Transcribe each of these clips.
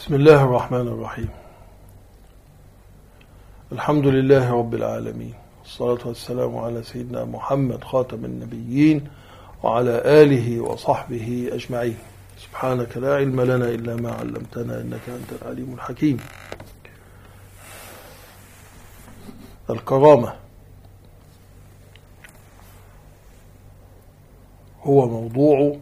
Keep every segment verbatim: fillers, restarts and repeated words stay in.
بسم الله الرحمن الرحيم. الحمد لله رب العالمين، والصلاة والسلام على سيدنا محمد خاتم النبيين وعلى آله وصحبه أجمعين. سبحانك لا علم لنا إلا ما علمتنا إنك أنت العليم الحكيم. الكرامة هو موضوع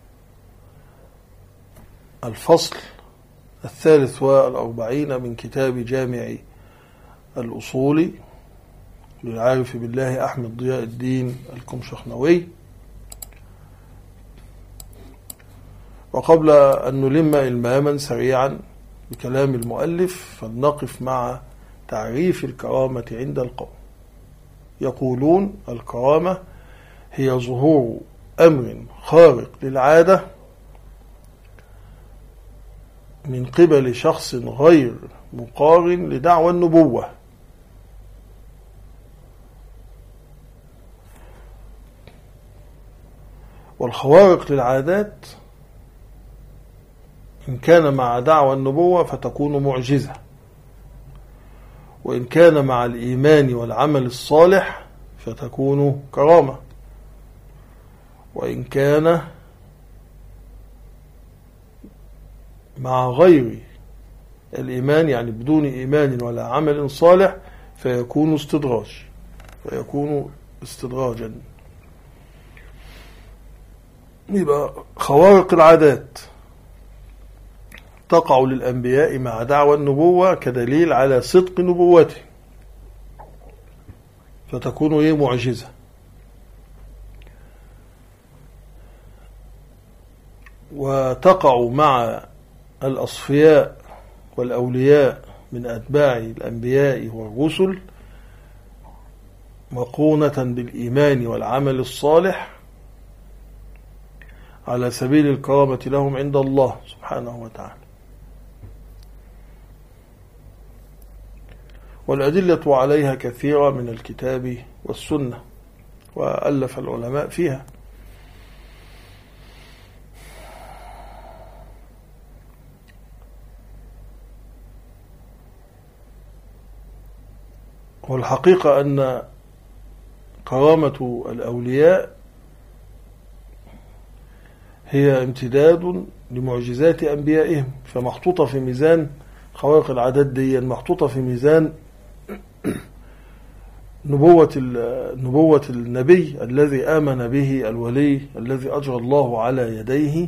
الفصل الثالث والأربعين من كتاب جامع الأصول للعارف بالله أحمد ضياء الدين الكمشخنوي. وقبل أن نلم إلماما سريعا بكلام المؤلف فلنقف مع تعريف الكرامة عند القوم. يقولون الكرامة هي ظهور أمر خارق للعادة من قبل شخص غير مقارن لدعوى النبوة، والخوارق للعادات إن كان مع دعوى النبوة فتكون معجزة، وإن كان مع الإيمان والعمل الصالح فتكون كرامة، وإن كان مع غير الإيمان يعني بدون إيمان ولا عمل صالح فيكون استدراج فيكون استدراجا. يبقى خوارق العادات تقع للأنبياء مع دعوى النبوة كدليل على صدق نبوته فتكون ايه معجزة. وتقع مع الأصفياء والأولياء من أتباع الأنبياء والرسل مقونة بالإيمان والعمل الصالح على سبيل الكرامة لهم عند الله سبحانه وتعالى. والأدلة عليها كثيرة من الكتاب والسنة، وألف العلماء فيها. والحقيقة أن كرامة الأولياء هي امتداد لمعجزات أنبيائهم، فمحطوطة في ميزان خوارق العادات دي، محطوطة في ميزان نبوة نبوة النبي الذي آمن به الولي الذي أجرى الله على يديه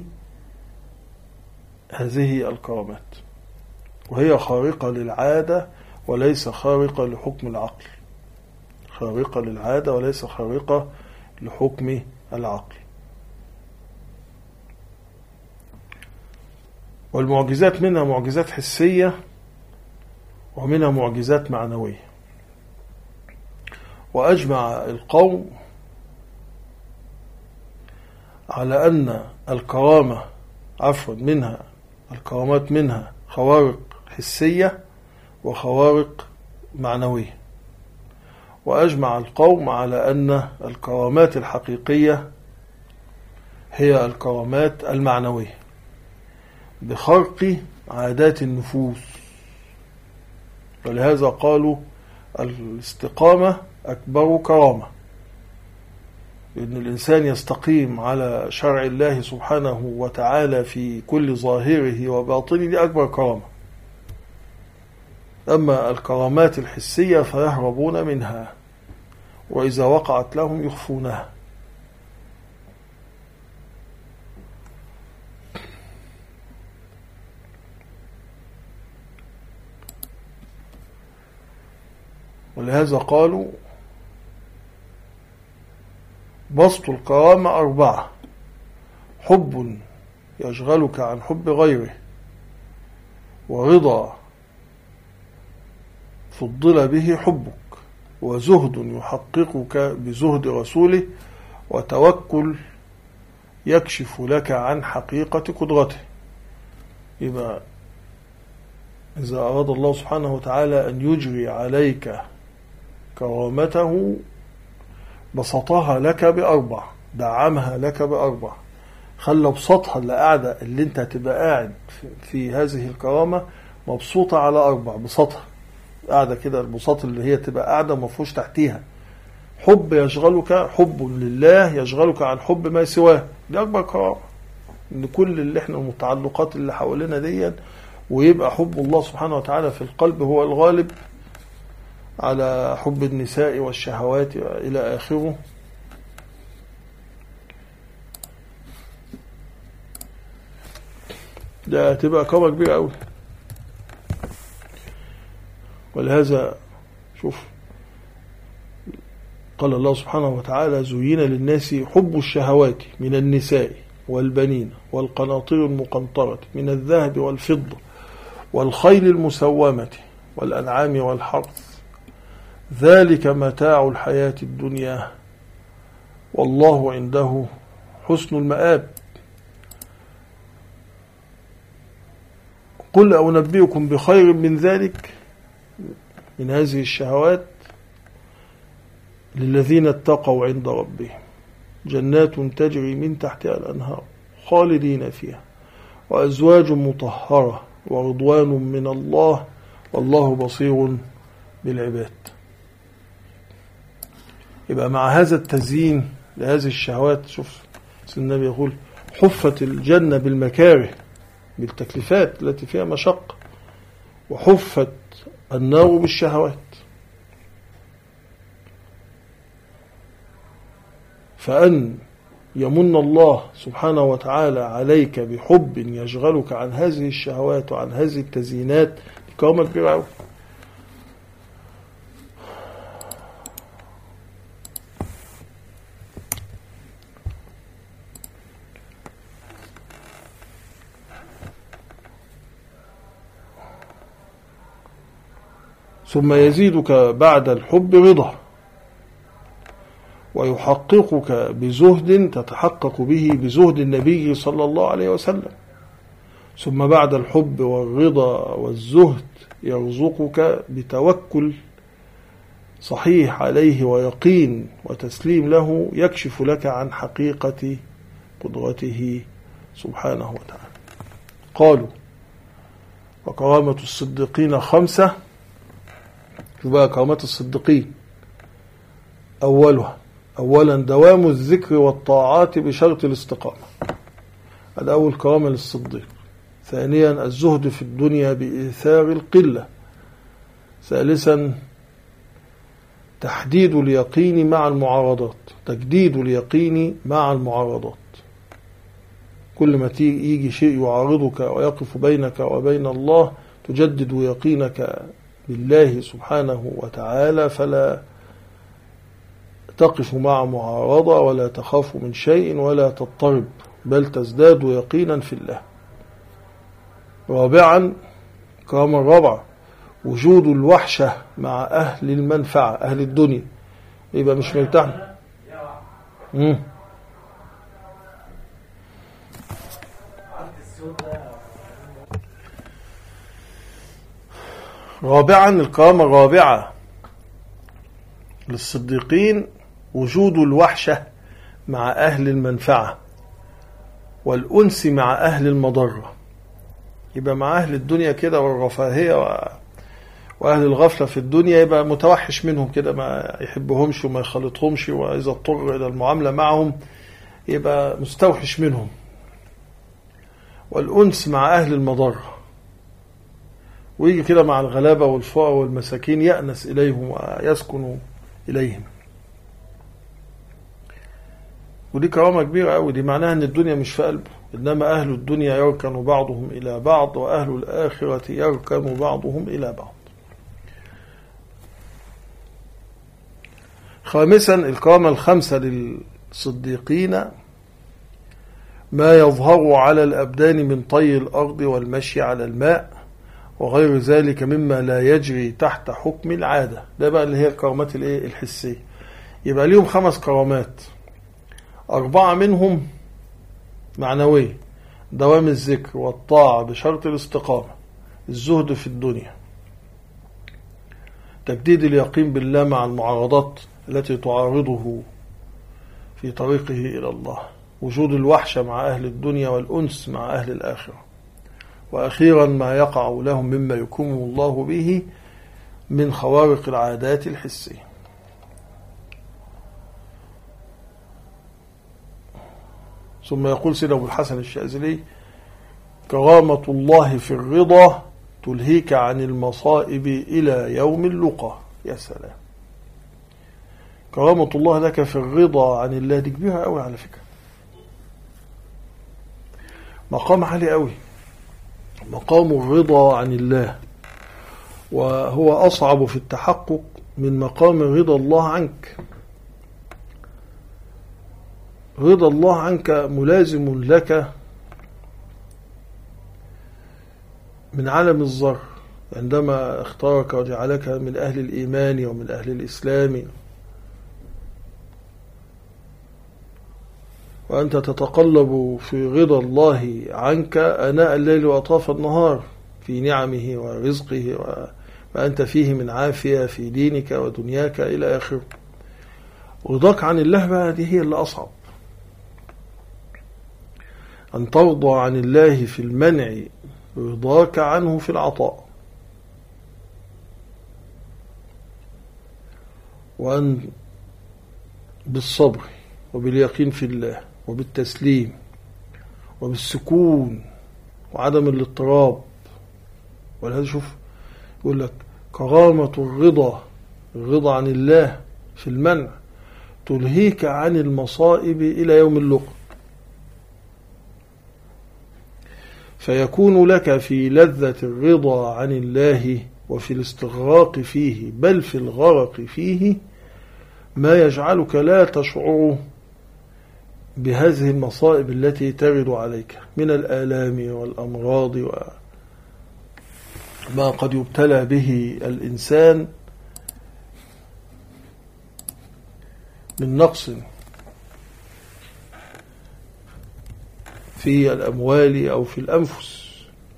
هذه الكرامات، وهي خارقة للعادة وليس خارقة لحكم العقل، خارقة للعادة وليس خارقة لحكم العقل. والمعجزات منها معجزات حسية ومنها معجزات معنوية. وأجمع القوم على أن الكرامة عفوا منها الكرامات منها خوارق حسية وخوارق معنوية. وأجمع القوم على أن الكرامات الحقيقية هي الكرامات المعنوية بخرق عادات النفوس. ولهذا قالوا الاستقامة أكبر كرامة، لأن الإنسان يستقيم على شرع الله سبحانه وتعالى في كل ظاهره وباطنه، دي أكبر كرامة. أما الكرامات الحسية فيهربون منها، وإذا وقعت لهم يخفونها. ولهذا قالوا بسط الكرامة أربعة: حب يشغلك عن حب غيره، ورضا فضل به حبك، وزهد يحققك بزهد رسوله، وتوكل يكشف لك عن حقيقة قدرته. يبقى إذا أراد الله سبحانه وتعالى أن يجري عليك كرامته بسطها لك بأربع، دعمها لك بأربع: خلى بساطها اللي قاعدة اللي انت هتبقى قاعد في, في هذه الكرامة مبسوطة على أربع. بساطها قاعدة كده، البساط اللي هي تبقى قاعدة مفروش تحتيها حب يشغلك، حب لله يشغلك عن حب ما سواه. دي أكبر كرامة، إن كل اللي احنا المتعلقات اللي حوالينا دي ويبقى حب الله سبحانه وتعالى في القلب هو الغالب على حب النساء والشهوات إلى آخره. ده تبقى كرامة كبيرة أوي. ولهذا شوف قال الله سبحانه وتعالى: زين للناس حب الشهوات من النساء والبنين والقناطير المقنطرة من الذهب والفضة والخيل المسومة والأنعام والحرث ذلك متاع الحياة الدنيا والله عنده حسن المآب. قل أنبئكم بخير من ذلك من هذه الشهوات للذين اتقوا عند ربهم جنات تجري من تحتها الأنهار خالدين فيها وأزواج مطهرة ورضوان من الله والله بصير بالعباد. يبقى مع هذا التزيين لهذه الشهوات، شوف النبي يقول: حفت الجنة بالمكاره بالتكليفات التي فيها مشقة، وحفت النار بالشهوات. فأن يمن الله سبحانه وتعالى عليك بحب يشغلك عن هذه الشهوات وعن هذه التزيينات كرامة كبيرة أوي. ثم يزيدك بعد الحب رضا ويحققك بزهد تتحقق به بزهد النبي صلى الله عليه وسلم. ثم بعد الحب والرضا والزهد يرزقك بتوكل صحيح عليه ويقين وتسليم له يكشف لك عن حقيقة قدرته سبحانه وتعالى. قالوا: وكرامة الصديقين خمسة. يبقى كرامة الصديقين أولها أولا دوام الذكر والطاعات بشرط الاستقامة. هذا أول كرامة للصديق. ثانيا الزهد في الدنيا بإيثار القلة. ثالثا تحديد اليقين مع المعارضات، تجديد اليقين مع المعارضات. كل ما يجي شيء يعارضك ويقف بينك وبين الله تجدد يقينك بالله سبحانه وتعالى، فلا تقف مع معارضة ولا تخاف من شيء ولا تضطرب، بل تزداد يقينا في الله. رابعا كرامة الرابعة وجود الوحشة مع أهل المنفعة، أهل الدنيا. يبقى مش مرتاح. مم. رابعا الكرامة الرابعة للصديقين وجود الوحشة مع أهل المنفعة والأنس مع أهل المضرة. يبقى مع أهل الدنيا كده والرفاهية وأهل الغفلة في الدنيا يبقى متوحش منهم كده، ما يحبهمش وما يخلطهمش، وإذا اضطر إلى المعاملة معهم يبقى مستوحش منهم. والأنس مع أهل المضرة، ويجي كده مع الغلابة والفقراء والمساكين يأنس إليهم ويسكن إليهم. ودي كرامة كبيرة أوي. دي معناها أن الدنيا مش في قلبه، إنما أهل الدنيا يركن بعضهم إلى بعض وأهل الآخرة يركن بعضهم إلى بعض. خامسا الكرامة الخمسة للصديقين ما يظهر على الأبدان من طي الأرض والمشي على الماء وغير ذلك مما لا يجري تحت حكم العادة. ده بقى اللي هي الكرامات الحسية. يبقى ليهم خمس كرامات، أربعة منهم معنوية: دوام الذكر والطاعة بشرط الاستقامة، الزهد في الدنيا، تجديد اليقين بالله مع المعارضات التي تعارضه في طريقه إلى الله، وجود الوحشة مع أهل الدنيا والأنس مع أهل الآخرة. وأخيرا ما يقع لهم مما يكرمهم الله به من خوارق العادات الحسية. ثم يقول سيد أبو الحسن الشاذلي: كرامة الله في الرضا تلهيك عن المصائب إلى يوم اللقى. يا سلام، كرامة الله لك في الرضا عن الله، دي كبيرة قوي على فكرة، مقام عالي قوي، مقام الرضا عن الله، وهو أصعب في التحقق من مقام رضا الله عنك. رضا الله عنك ملازم لك من عالم الذر عندما اختارك وجعلك من أهل الإيمان ومن أهل الإسلام، وأنت تتقلب في رضا الله عنك آناء الليل وأطراف النهار في نعمه ورزقه وأنت فيه من عافية في دينك ودنياك إلى آخره. رضاك عن الله بقى دي هي اللي أصعب، أن ترضى عن الله في المنع رضاك عنه في العطاء، وأن بالصبر وباليقين في الله وبالتسليم وبالسكون وعدم الاضطراب. ولهذا شوف يقول لك كرامة الرضا، الرضا عن الله في المنع تلهيك عن المصائب إلى يوم اللقى، فيكون لك في لذة الرضا عن الله وفي الاستغراق فيه بل في الغرق فيه ما يجعلك لا تشعر بهذه المصائب التي ترد عليك من الآلام والأمراض وما قد يبتلى به الإنسان من نقص في الأموال أو في الأنفس.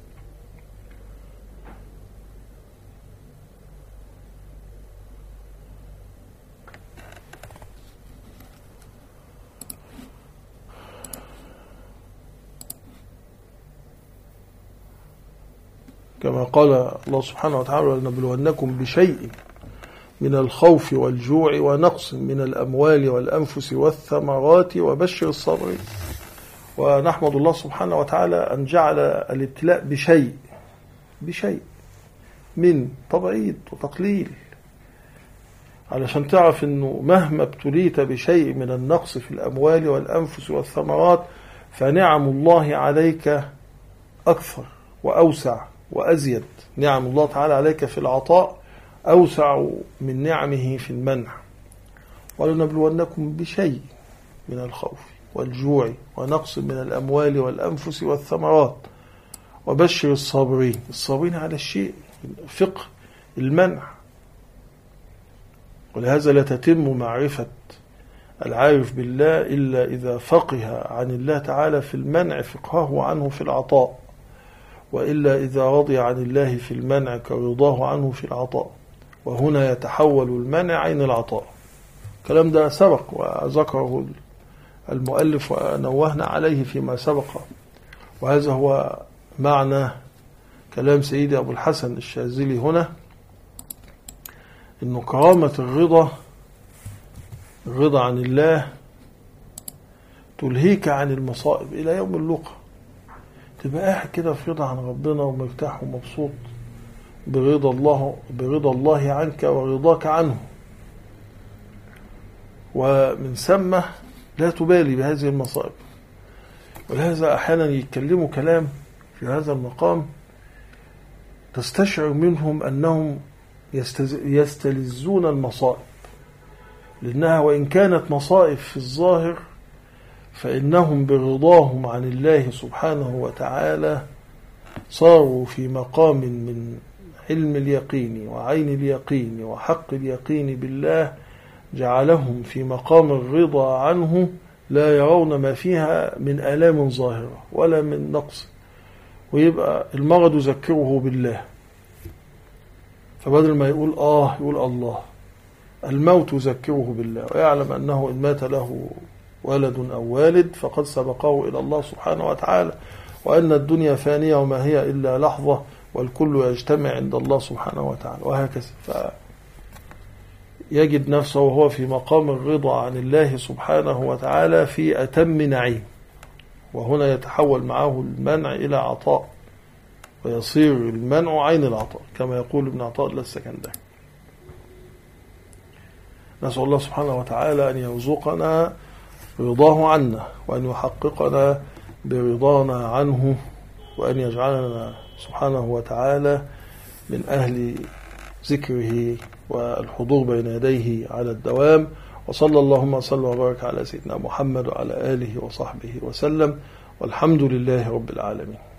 كما قال الله سبحانه وتعالى: ولنبلونكم بشيء من الخوف والجوع ونقص من الأموال والأنفس والثمرات وبشر الصابرين. ونحمد الله سبحانه وتعالى أن جعل الابتلاء بشيء بشيء من تبعيض وتقليل، علشان تعرف أنه مهما ابتليت بشيء من النقص في الأموال والأنفس والثمرات فنعم الله عليك أكثر وأوسع وأزيد. نعم الله تعالى عليك في العطاء أوسع من نعمه في المنع. ولنبلونكم بشيء من الخوف والجوع ونقص من الأموال والأنفس والثمرات وبشر الصابرين. الصابرين على الشيء، فقه المنع. ولهذا لا تتم معرفة العارف بالله إلا إذا فقه عن الله تعالى في المنع فقهه عنه في العطاء، وإلا إذا رضي عن الله في المنع كرضاه عنه في العطاء، وهنا يتحول المنع عين العطاء. الكلام ده سبق وذكره المؤلف ونوهنا عليه فيما سبق، وهذا هو معنى كلام سيدي أبو الحسن الشاذلي هنا، إنه كرامة الرضا، الرضا عن الله تلهيك عن المصائب إلى يوم اللقى. تبقى قاعد كده في رضا عن ربنا ومرتاح ومبسوط برضا الله، برضا الله عنك ورضاك عنه، ومن ثم لا تبالي بهذه المصائب. ولهذا أحيانا يتكلموا كلام في هذا المقام تستشعر منهم أنهم يستلذون المصائب، لأنها وإن كانت مصائب في الظاهر فإنهم برضاهم عن الله سبحانه وتعالى صاروا في مقام من علم اليقين وعين اليقين وحق اليقين بالله، جعلهم في مقام الرضا عنه لا يرون ما فيها من آلام ظاهرة ولا من نقص، ويبقى المرض يذكره بالله، فبدل ما يقول آه يقول الله. الموت يذكره بالله، ويعلم أنه إن مات له ولد أو والد فقد سبقه إلى الله سبحانه وتعالى، وأن الدنيا فانية وما هي إلا لحظة والكل يجتمع عند الله سبحانه وتعالى، وهكذا. فيجد نفسه وهو في مقام الرضا عن الله سبحانه وتعالى في أتم نعيم، وهنا يتحول معه المنع إلى عطاء، ويصير المنع عين العطاء كما يقول ابن عطاء السكندري. نسأل الله سبحانه وتعالى أن يرزقنا رضاه عنا، وأن يحققنا برضانا عنه، وأن يجعلنا سبحانه وتعالى من أهل ذكره والحضور بين يديه على الدوام. وصلى اللهم وسلم وبارك على سيدنا محمد وعلى آله وصحبه وسلم، والحمد لله رب العالمين.